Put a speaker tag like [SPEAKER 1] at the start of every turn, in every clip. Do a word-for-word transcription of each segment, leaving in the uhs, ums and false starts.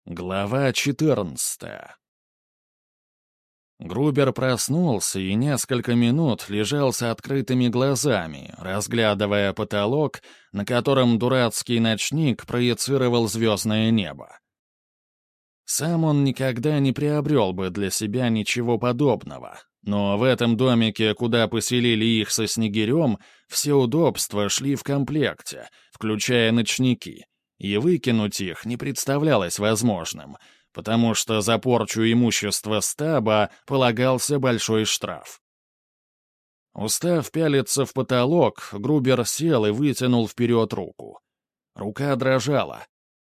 [SPEAKER 1] Глава четырнадцатая. Грубер проснулся и несколько минут лежал с открытыми глазами, разглядывая потолок, на котором дурацкий ночник проецировал звездное небо. Сам он никогда не приобрел бы для себя ничего подобного, но в этом домике, куда поселили их со Снегирем, все удобства шли в комплекте, включая ночники, и выкинуть их не представлялось возможным, потому что за порчу имущества стаба полагался большой штраф. Устав пялиться в потолок, Грубер сел и вытянул вперед руку. Рука дрожала.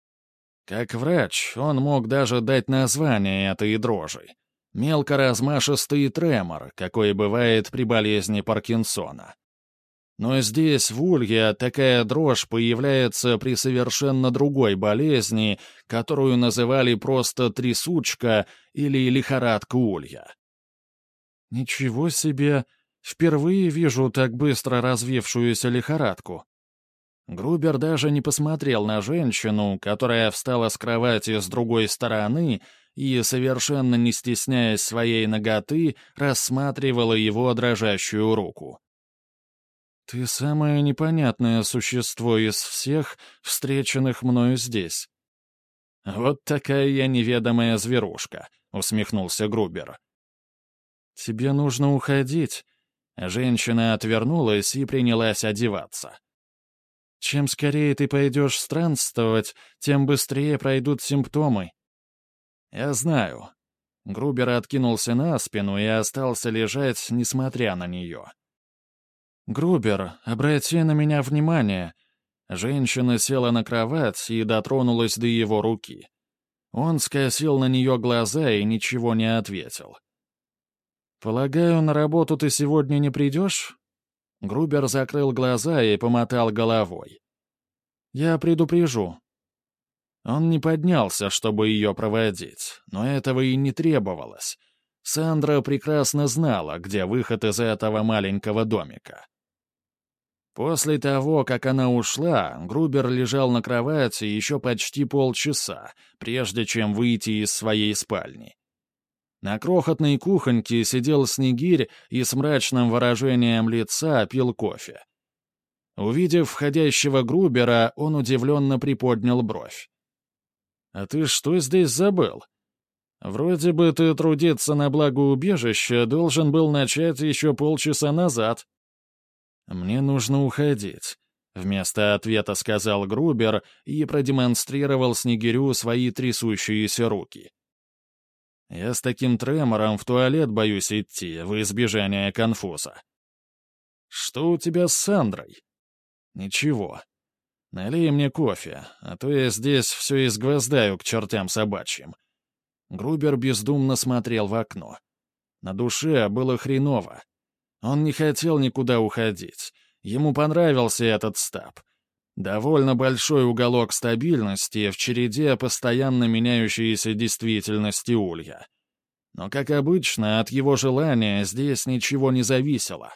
[SPEAKER 1] Как врач, он мог даже дать название этой дрожи. Мелкоразмашистый тремор, какой бывает при болезни Паркинсона. Но здесь, в Улье, такая дрожь появляется при совершенно другой болезни, которую называли просто трясучка или лихорадка Улья. «Ничего себе! Впервые вижу так быстро развившуюся лихорадку». Грубер даже не посмотрел на женщину, которая встала с кровати с другой стороны и, совершенно не стесняясь своей наготы, рассматривала его дрожащую руку. «Ты самое непонятное существо из всех, встреченных мною здесь». «Вот такая я неведомая зверушка», — усмехнулся Грубер. «Тебе нужно уходить». Женщина отвернулась и принялась одеваться. «Чем скорее ты пойдешь странствовать, тем быстрее пройдут симптомы». «Я знаю». Грубер откинулся на спину и остался лежать, несмотря на нее. «Грубер, обрати на меня внимание». Женщина села на кровать и дотронулась до его руки. Он скосил на нее глаза и ничего не ответил. «Полагаю, на работу ты сегодня не придешь?» Грубер закрыл глаза и помотал головой. «Я предупрежу». Он не поднялся, чтобы ее проводить, но этого и не требовалось. Сандра прекрасно знала, где выход из этого маленького домика. После того, как она ушла, Грубер лежал на кровати еще почти полчаса, прежде чем выйти из своей спальни. На крохотной кухоньке сидел Снегирь и с мрачным выражением лица пил кофе. Увидев входящего Грубера, он удивленно приподнял бровь. «А ты что здесь забыл? Вроде бы ты трудиться на благо убежища должен был начать еще полчаса назад». «Мне нужно уходить», — вместо ответа сказал Грубер и продемонстрировал Снегирю свои трясущиеся руки. «Я с таким тремором в туалет боюсь идти, в избежание конфуза». «Что у тебя с Сандрой?» «Ничего. Налей мне кофе, а то я здесь все изгвоздаю к чертям собачьим». Грубер бездумно смотрел в окно. На душе было хреново. Он не хотел никуда уходить. Ему понравился этот стаб. Довольно большой уголок стабильности в череде постоянно меняющейся действительности Улья. Но, как обычно, от его желания здесь ничего не зависело.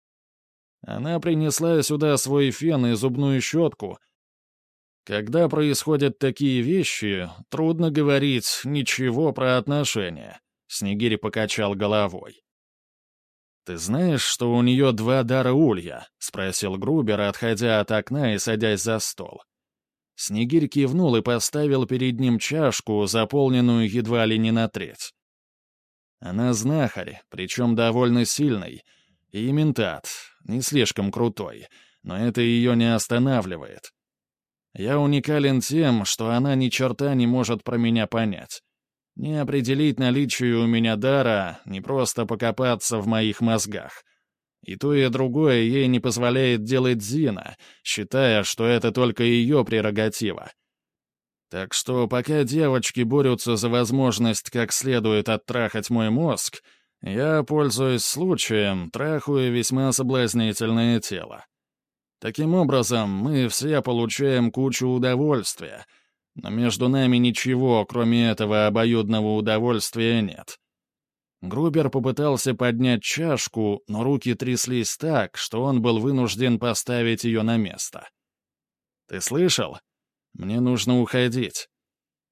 [SPEAKER 1] Она принесла сюда свой фен и зубную щетку. Когда происходят такие вещи, трудно говорить ничего про отношения. Снегирь покачал головой. «Ты знаешь, что у нее два дара Улья?» — спросил Грубер, отходя от окна и садясь за стол. Снегирь кивнул и поставил перед ним чашку, заполненную едва ли не на треть. Она знахарь, причем довольно сильный, и ментат, не слишком крутой, но это ее не останавливает. Я уникален тем, что она ни черта не может про меня понять. Не определить наличие у меня дара, не просто покопаться в моих мозгах. И то, и другое ей не позволяет делать Зина, считая, что это только ее прерогатива. Так что пока девочки борются за возможность как следует оттрахать мой мозг, я, пользуясь случаем, трахаю весьма соблазнительное тело. Таким образом, мы все получаем кучу удовольствия, но между нами ничего, кроме этого обоюдного удовольствия, нет. Грубер попытался поднять чашку, но руки тряслись так, что он был вынужден поставить ее на место. «Ты слышал? Мне нужно уходить».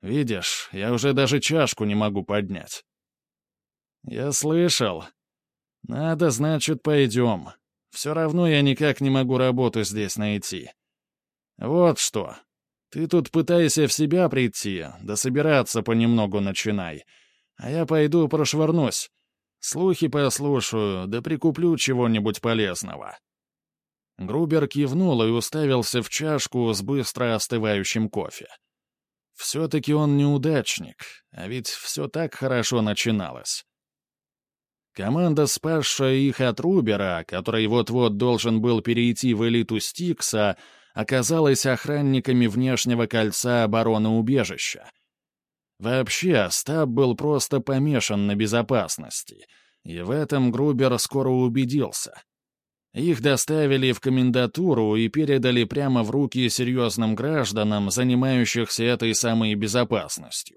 [SPEAKER 1] Видишь, я уже даже чашку не могу поднять». «Я слышал. Надо, значит, пойдем. Все равно я никак не могу работу здесь найти. Вот что. Ты тут пытайся в себя прийти, да собираться понемногу начинай. А я пойду прошвырнусь. Слухи послушаю, да прикуплю чего-нибудь полезного». Грубер кивнул и уставился в чашку с быстро остывающим кофе. Все-таки он неудачник, а ведь все так хорошо начиналось. Команда, спасшая их от Рубера, который вот-вот должен был перейти в элиту Стикса, оказалась охранниками внешнего кольца обороны-убежища. Вообще, Стаб был просто помешан на безопасности, и в этом Грубер скоро убедился. Их доставили в комендатуру и передали прямо в руки серьезным гражданам, занимающихся этой самой безопасностью.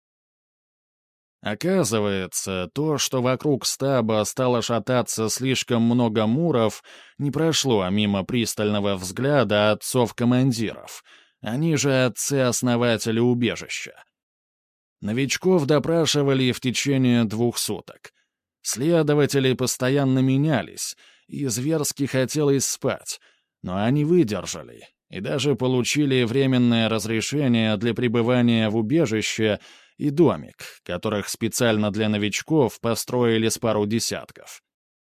[SPEAKER 1] Оказывается, то, что вокруг Стаба стало шататься слишком много муров, не прошло мимо пристального взгляда отцов-командиров, они же отцы-основатели убежища. Новичков допрашивали в течение двух суток. Следователи постоянно менялись, и зверски хотелось спать, но они выдержали и даже получили временное разрешение для пребывания в убежище и домик, которых специально для новичков построили с пару десятков.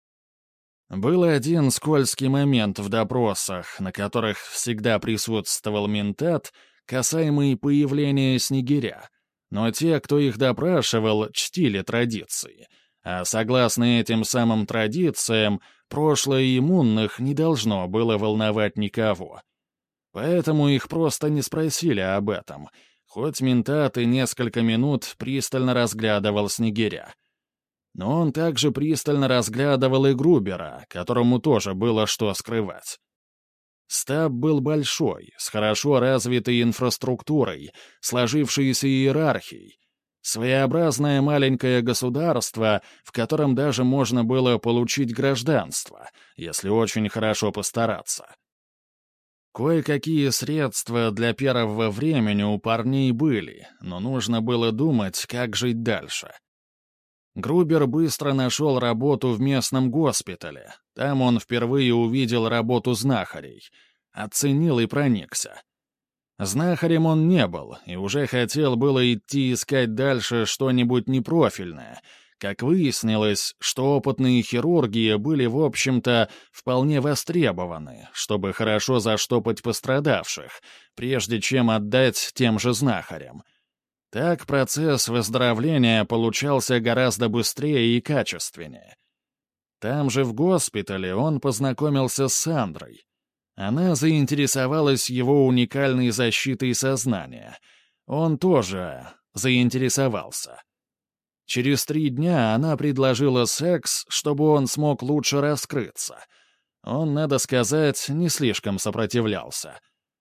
[SPEAKER 1] Был один скользкий момент в допросах, на которых всегда присутствовал ментат, касаемый появления снегиря, но те, кто их допрашивал, чтили традиции, а согласно этим самым традициям, прошлое иммунных не должно было волновать никого. Поэтому их просто не спросили об этом, хоть ментат и несколько минут пристально разглядывал снегиря. Но он также пристально разглядывал и Грубера, которому тоже было что скрывать. Стаб был большой, с хорошо развитой инфраструктурой, сложившейся иерархией. Своеобразное маленькое государство, в котором даже можно было получить гражданство, если очень хорошо постараться. Кое-какие средства для первого времени у парней были, но нужно было думать, как жить дальше. Грубер быстро нашел работу в местном госпитале. Там он впервые увидел работу знахарей. Оценил и проникся. Знахарем он не был, и уже хотел было идти искать дальше что-нибудь непрофильное. Как выяснилось, что опытные хирурги были, в общем-то, вполне востребованы, чтобы хорошо заштопать пострадавших, прежде чем отдать тем же знахарям. Так процесс выздоровления получался гораздо быстрее и качественнее. Там же в госпитале он познакомился с Сандрой. Она заинтересовалась его уникальной защитой сознания. Он тоже заинтересовался. Через три дня она предложила секс, чтобы он смог лучше раскрыться. Он, надо сказать, не слишком сопротивлялся.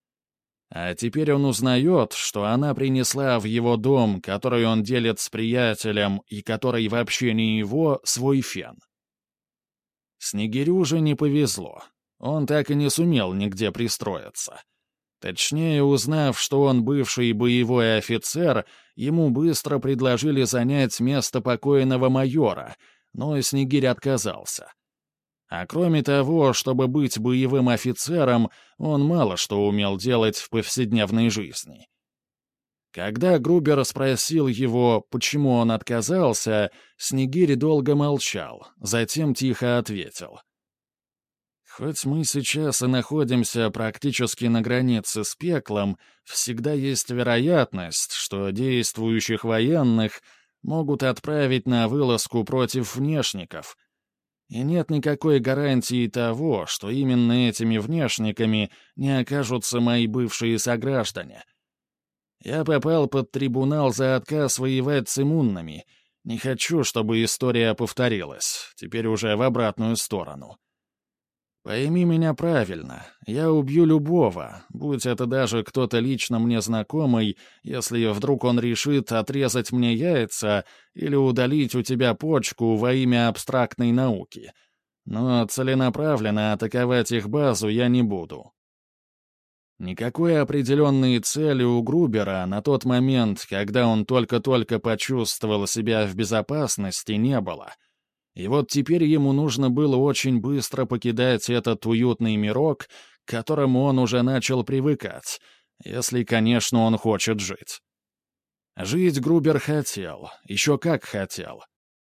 [SPEAKER 1] А теперь он узнает, что она принесла в его дом, который он делит с приятелем и который вообще не его, свой фен. Снегирю же не повезло. Он так и не сумел нигде пристроиться. Точнее, узнав, что он бывший боевой офицер, ему быстро предложили занять место покойного майора, но Снегирь отказался. А кроме того, чтобы быть боевым офицером, он мало что умел делать в повседневной жизни. Когда Грубер спросил его, почему он отказался, Снегирь долго молчал, затем тихо ответил. «Хоть мы сейчас и находимся практически на границе с пеклом, всегда есть вероятность, что действующих военных могут отправить на вылазку против внешников. И нет никакой гарантии того, что именно этими внешниками не окажутся мои бывшие сограждане. Я попал под трибунал за отказ воевать с иммунными. Не хочу, чтобы история повторилась, теперь уже в обратную сторону. Пойми меня правильно, я убью любого, будь это даже кто-то лично мне знакомый, если вдруг он решит отрезать мне яйца или удалить у тебя почку во имя абстрактной науки. Но целенаправленно атаковать их базу я не буду». Никакой определенной цели у Грубера на тот момент, когда он только-только почувствовал себя в безопасности, не было. И вот теперь ему нужно было очень быстро покидать этот уютный мирок, к которому он уже начал привыкать, если, конечно, он хочет жить. Жить Грубер хотел, еще как хотел.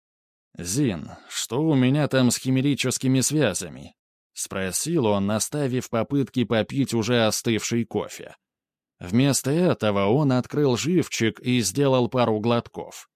[SPEAKER 1] «Зин, что у меня там с химерическими связями?» — спросил он, наставив попытки попить уже остывший кофе. Вместо этого он открыл живчик и сделал пару глотков.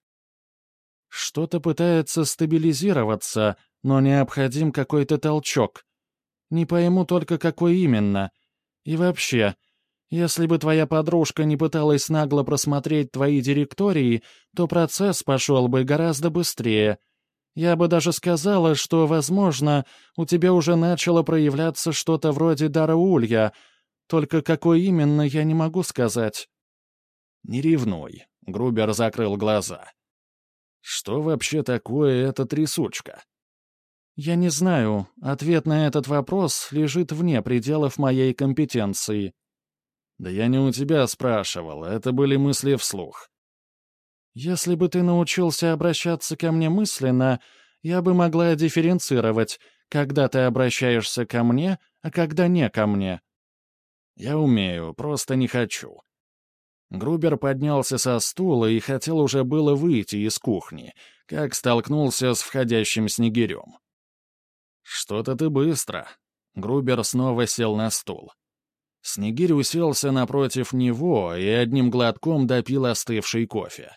[SPEAKER 1] «Что-то пытается стабилизироваться, но необходим какой-то толчок. Не пойму только, какой именно. И вообще, если бы твоя подружка не пыталась нагло просмотреть твои директории, то процесс пошел бы гораздо быстрее. Я бы даже сказала, что, возможно, у тебя уже начало проявляться что-то вроде дара улья, только какой именно, я не могу сказать». «Не ревнуй», — Грубер закрыл глаза. «Что вообще такое эта трясучка?» «Я не знаю. Ответ на этот вопрос лежит вне пределов моей компетенции». «Да я не у тебя спрашивал, это были мысли вслух». «Если бы ты научился обращаться ко мне мысленно, я бы могла дифференцировать, когда ты обращаешься ко мне, а когда не ко мне». «Я умею, просто не хочу». Грубер поднялся со стула и хотел уже было выйти из кухни, как столкнулся с входящим Снегирем. «Что-то ты быстро». Грубер снова сел на стул. Снегирь уселся напротив него и одним глотком допил остывший кофе.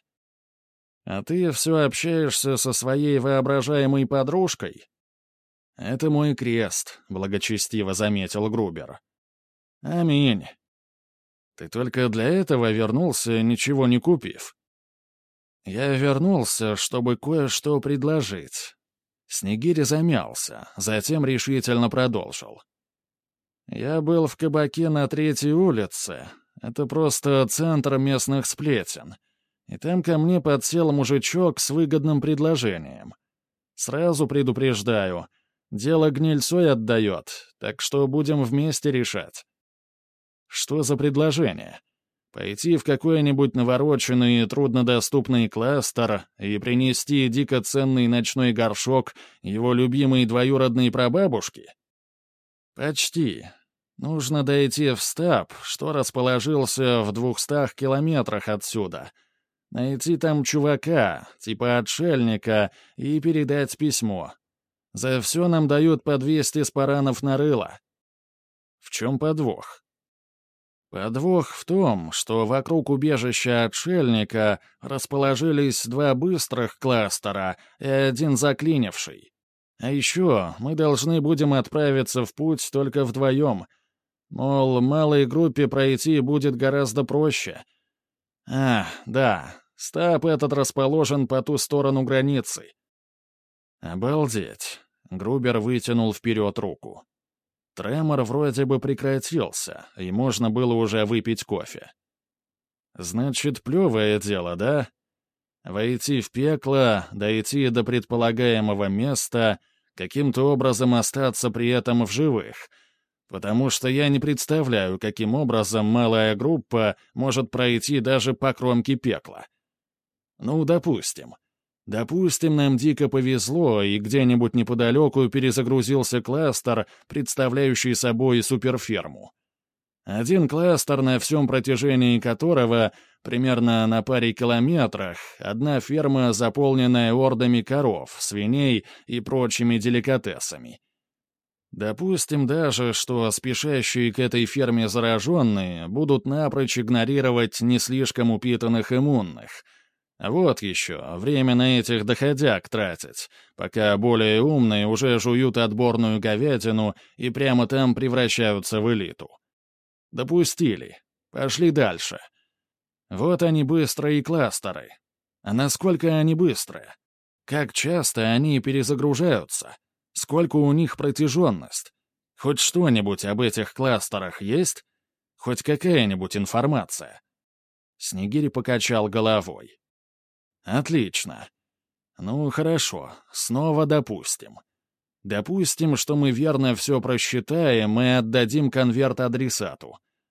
[SPEAKER 1] «А ты все общаешься со своей воображаемой подружкой?» «Это мой крест», — благочестиво заметил Грубер. «Аминь. Ты только для этого вернулся, ничего не купив?» «Я вернулся, чтобы кое-что предложить». Снегирь замялся, затем решительно продолжил. «Я был в кабаке на Третьей улице. Это просто центр местных сплетен. И там ко мне подсел мужичок с выгодным предложением. Сразу предупреждаю, дело гнильцой отдает, так что будем вместе решать». «Что за предложение? Пойти в какой-нибудь навороченный и труднодоступный кластер и принести дико ценный ночной горшок его любимой двоюродной прабабушки?» «Почти. Нужно дойти в стаб, что расположился в двухстах километрах отсюда. Найти там чувака, типа отшельника, и передать письмо. За все нам дают по двести спаранов на рыло». «В чем подвох?» «Подвох в том, что вокруг убежища отшельника расположились два быстрых кластера и один заклинивший. А еще мы должны будем отправиться в путь только вдвоем. Мол, малой группе пройти будет гораздо проще. А, да, стаб этот расположен по ту сторону границы». «Обалдеть!» — Грубер вытянул вперед руку. Тремор вроде бы прекратился, и можно было уже выпить кофе. «Значит, плевое дело, да? Войти в пекло, дойти до предполагаемого места, каким-то образом остаться при этом в живых, потому что я не представляю, каким образом малая группа может пройти даже по кромке пекла. Ну, допустим. Допустим, нам дико повезло, и где-нибудь неподалеку перезагрузился кластер, представляющий собой суперферму. Один кластер, на всем протяжении которого, примерно на паре километрах, одна ферма, заполненная ордами коров, свиней и прочими деликатесами. Допустим даже, что спешащие к этой ферме зараженные будут напрочь игнорировать не слишком упитанных иммунных. Вот еще, время на этих доходяг тратить, пока более умные уже жуют отборную говядину и прямо там превращаются в элиту. Допустили. Пошли дальше. Вот они быстрые кластеры. А насколько они быстрые? Как часто они перезагружаются? Сколько у них протяженность? Хоть что-нибудь об этих кластерах есть? Хоть какая-нибудь информация?» Снегирь покачал головой. «Отлично. Ну, хорошо, снова допустим. Допустим, что мы верно все просчитаем и отдадим конверт адресату.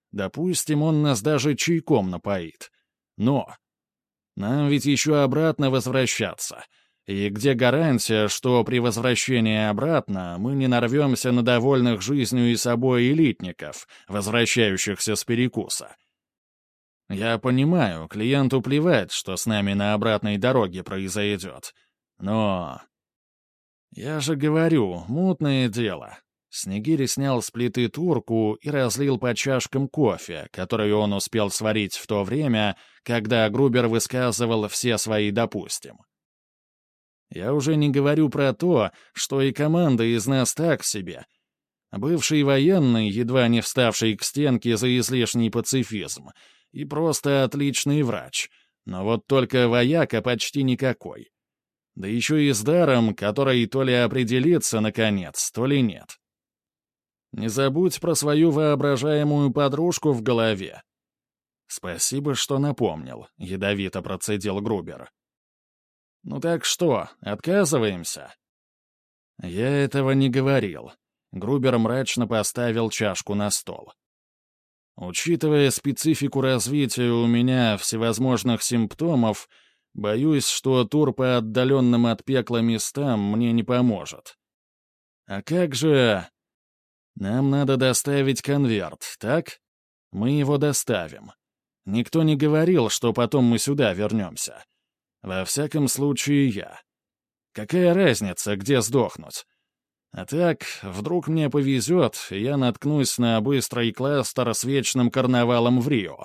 [SPEAKER 1] Допустим, он нас даже чайком напоит. Но нам ведь еще обратно возвращаться. И где гарантия, что при возвращении обратно мы не нарвемся на довольных жизнью и собой элитников, возвращающихся с перекуса? Я понимаю, клиенту плевать, что с нами на обратной дороге произойдет. Но... Я же говорю, мутное дело. Снегирь снял с плиты турку и разлил по чашкам кофе, который он успел сварить в то время, когда Грубер высказывал все свои «допустим». Я уже не говорю про то, что и команда из нас так себе. Бывший военный, едва не вставший к стенке за излишний пацифизм, и просто отличный врач. Но вот только вояка почти никакой. Да еще и с даром, который то ли определится, наконец, то ли нет. Не забудь про свою воображаемую подружку в голове. Спасибо, что напомнил, — ядовито процедил Грубер. Ну так что, отказываемся? Я этого не говорил. Грубер мрачно поставил чашку на стол. Учитывая специфику развития у меня всевозможных симптомов, боюсь, что тур по отдаленным от пекла местам мне не поможет. А как же... Нам надо доставить конверт, так? Мы его доставим. Никто не говорил, что потом мы сюда вернемся. Во всяком случае, я. Какая разница, где сдохнуть? А так, вдруг мне повезет, и я наткнусь на быстрый кластер с вечным карнавалом в Рио.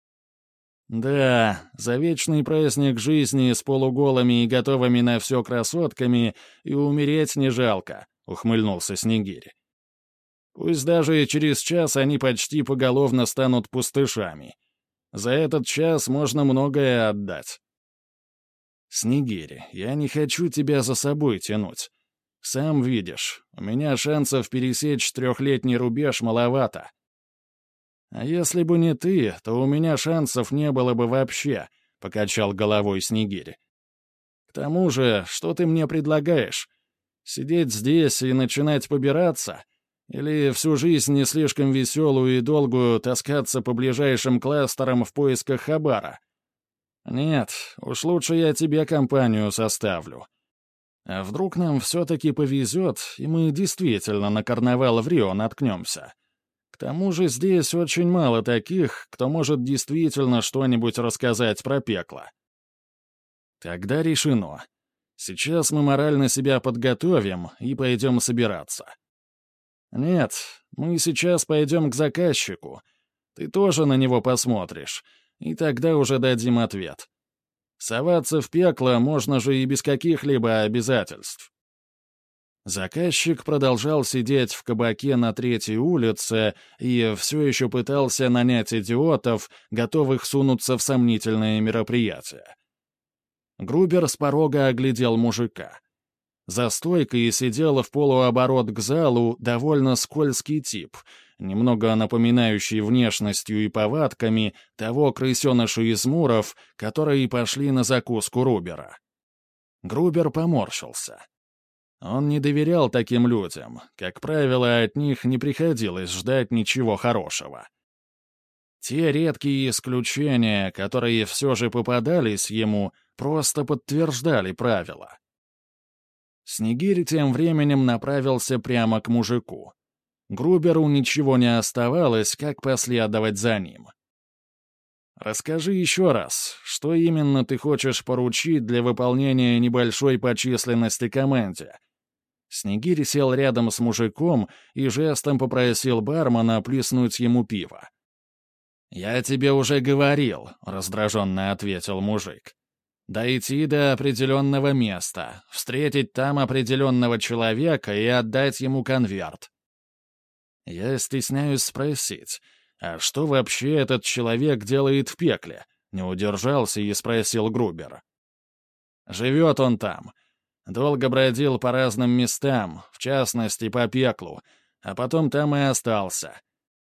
[SPEAKER 1] Да, за вечный праздник жизни с полуголыми и готовыми на все красотками и умереть не жалко, — ухмыльнулся Снегирь. Пусть даже через час они почти поголовно станут пустышами. За этот час можно многое отдать. Снегирь, я не хочу тебя за собой тянуть. Сам видишь, у меня шансов пересечь трехлетний рубеж маловато. А если бы не ты, то у меня шансов не было бы вообще, — покачал головой Снегирь. К тому же, что ты мне предлагаешь? Сидеть здесь и начинать побираться? Или всю жизнь не слишком веселую и долгую таскаться по ближайшим кластерам в поисках хабара? Нет, уж лучше я тебе компанию составлю. А вдруг нам все-таки повезет, и мы действительно на карнавал в Рио наткнемся? К тому же здесь очень мало таких, кто может действительно что-нибудь рассказать про пекло. Тогда решено. Сейчас мы морально себя подготовим и пойдем собираться. Нет, мы сейчас пойдем к заказчику. Ты тоже на него посмотришь, и тогда уже дадим ответ. Соваться в пекло можно же и без каких-либо обязательств. Заказчик продолжал сидеть в кабаке на третьей улице и все еще пытался нанять идиотов, готовых сунуться в сомнительное мероприятие. Грубер с порога оглядел мужика. За стойкой сидел в полуоборот к залу довольно скользкий тип, немного напоминающий внешностью и повадками того крысеныша из Муров, которые пошли на закуску Рубера. Грубер поморщился. Он не доверял таким людям, как правило, от них не приходилось ждать ничего хорошего. Те редкие исключения, которые все же попадались ему, просто подтверждали правила. Снегирь тем временем направился прямо к мужику. Груберу ничего не оставалось, как последовать за ним. «Расскажи еще раз, что именно ты хочешь поручить для выполнения небольшой по численности команде?» Снегирь сел рядом с мужиком и жестом попросил бармена плеснуть ему пиво. «Я тебе уже говорил», — раздраженно ответил мужик. «Дойти до определенного места, встретить там определенного человека и отдать ему конверт». Я стесняюсь спросить, а что вообще этот человек делает в пекле? Не удержался и спросил Грубер. Живет он там. Долго бродил по разным местам, в частности, по пеклу, а потом там и остался.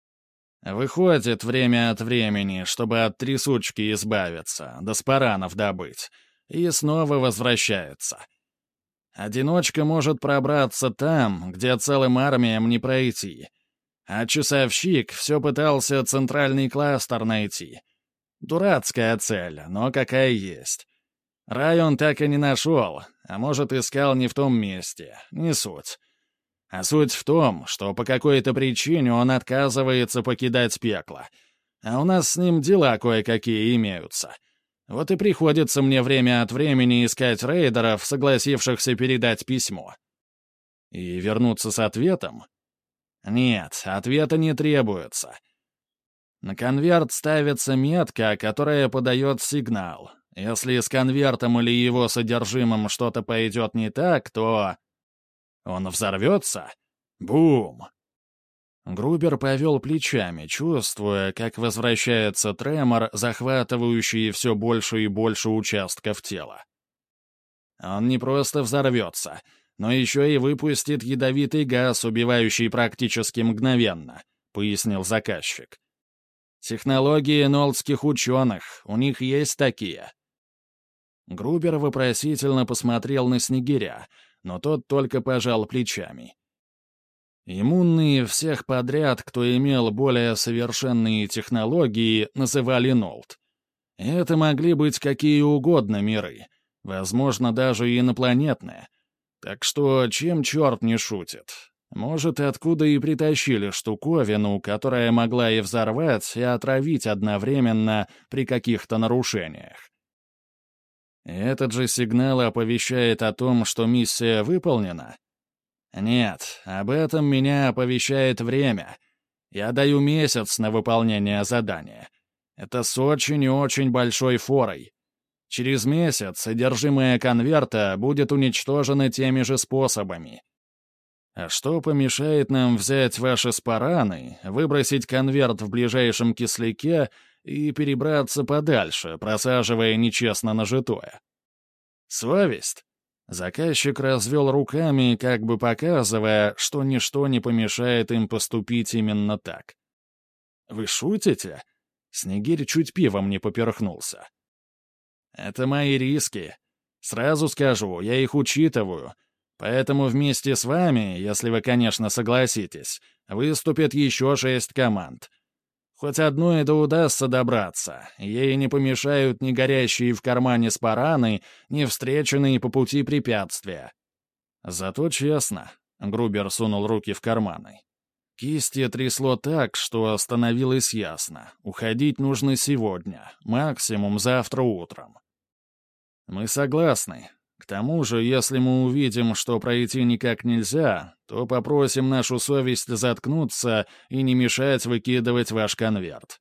[SPEAKER 1] Выходит время от времени, чтобы от трясучки избавиться, да спаранов добыть, и снова возвращается. Одиночка может пробраться там, где целым армиям не пройти. А часовщик все пытался центральный кластер найти. Дурацкая цель, но какая есть. Рай он так и не нашел, а может, искал не в том месте, не суть. А суть в том, что по какой-то причине он отказывается покидать пекло. А у нас с ним дела кое-какие имеются. Вот и приходится мне время от времени искать рейдеров, согласившихся передать письмо. И вернуться с ответом? Нет, ответа не требуется. На конверт ставится метка, которая подает сигнал. Если с конвертом или его содержимым что-то пойдет не так, то... Он взорвется? Бум! Грубер повел плечами, чувствуя, как возвращается тремор, захватывающий все больше и больше участков тела. Он не просто взорвется, но еще и выпустит ядовитый газ, убивающий практически мгновенно, пояснил заказчик. Технологии нолдских ученых, у них есть такие. Грубер вопросительно посмотрел на Снегиря, но тот только пожал плечами. Иммунные всех подряд, кто имел более совершенные технологии, называли Нолд. Это могли быть какие угодно миры, возможно, даже и инопланетные. Так что чем черт не шутит? Может, откуда и притащили штуковину, которая могла и взорвать, и отравить одновременно при каких-то нарушениях. Этот же сигнал оповещает о том, что миссия выполнена? Нет, об этом меня оповещает время. Я даю месяц на выполнение задания. Это с очень и очень большой форой. Через месяц содержимое конверта будет уничтожено теми же способами. А что помешает нам взять ваши спараны, выбросить конверт в ближайшем кисляке и перебраться подальше, просаживая нечестно нажитое? Совесть? Заказчик развел руками, как бы показывая, что ничто не помешает им поступить именно так. «Вы шутите?» Снегирь чуть пивом не поперхнулся. «Это мои риски. Сразу скажу, я их учитываю. Поэтому вместе с вами, если вы, конечно, согласитесь, выступит еще шесть команд. Хоть одной да удастся добраться, ей не помешают ни горящие в кармане спараны, ни встреченные по пути препятствия. Зато честно, — Грубер сунул руки в карманы. Кисти трясло так, что становилось ясно. Уходить нужно сегодня, максимум завтра утром. Мы согласны. К тому же, если мы увидим, что пройти никак нельзя, то попросим нашу совесть заткнуться и не мешать выкидывать ваш конверт.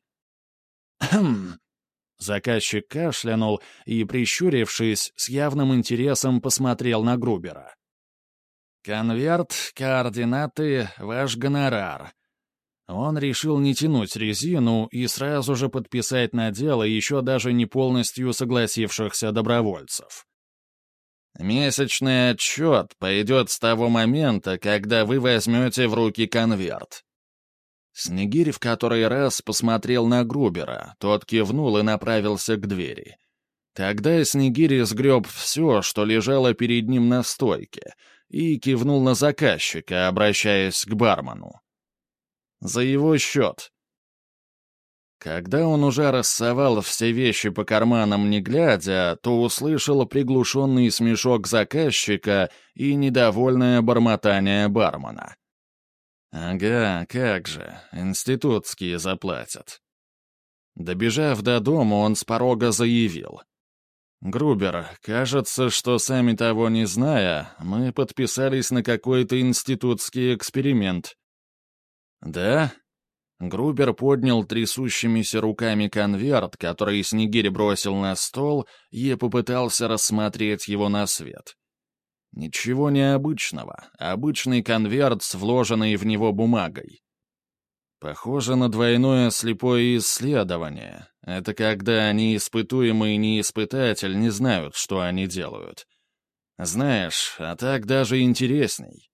[SPEAKER 1] Хм. Заказчик кашлянул и, прищурившись, с явным интересом посмотрел на Грубера. «Конверт, координаты, ваш гонорар». Он решил не тянуть резину и сразу же подписать на дело еще даже не полностью согласившихся добровольцев. «Месячный отчет пойдет с того момента, когда вы возьмете в руки конверт». Снегирь в который раз посмотрел на Грубера, тот кивнул и направился к двери. Тогда Снегирь сгреб все, что лежало перед ним на стойке, и кивнул на заказчика, обращаясь к бармену. «За его счет». Когда он уже рассовал все вещи по карманам не глядя, то услышал приглушенный смешок заказчика и недовольное бормотание бармена. «Ага, как же, институтские заплатят». Добежав до дома, он с порога заявил. «Грубер, кажется, что, сами того не зная, мы подписались на какой-то институтский эксперимент». «Да?» Грубер поднял трясущимися руками конверт, который Снегирь бросил на стол, и попытался рассмотреть его на свет. Ничего необычного. Обычный конверт с вложенной в него бумагой. Похоже на двойное слепое исследование. Это когда ни испытуемый, ни испытатель не знают, что они делают. Знаешь, а так даже интересней.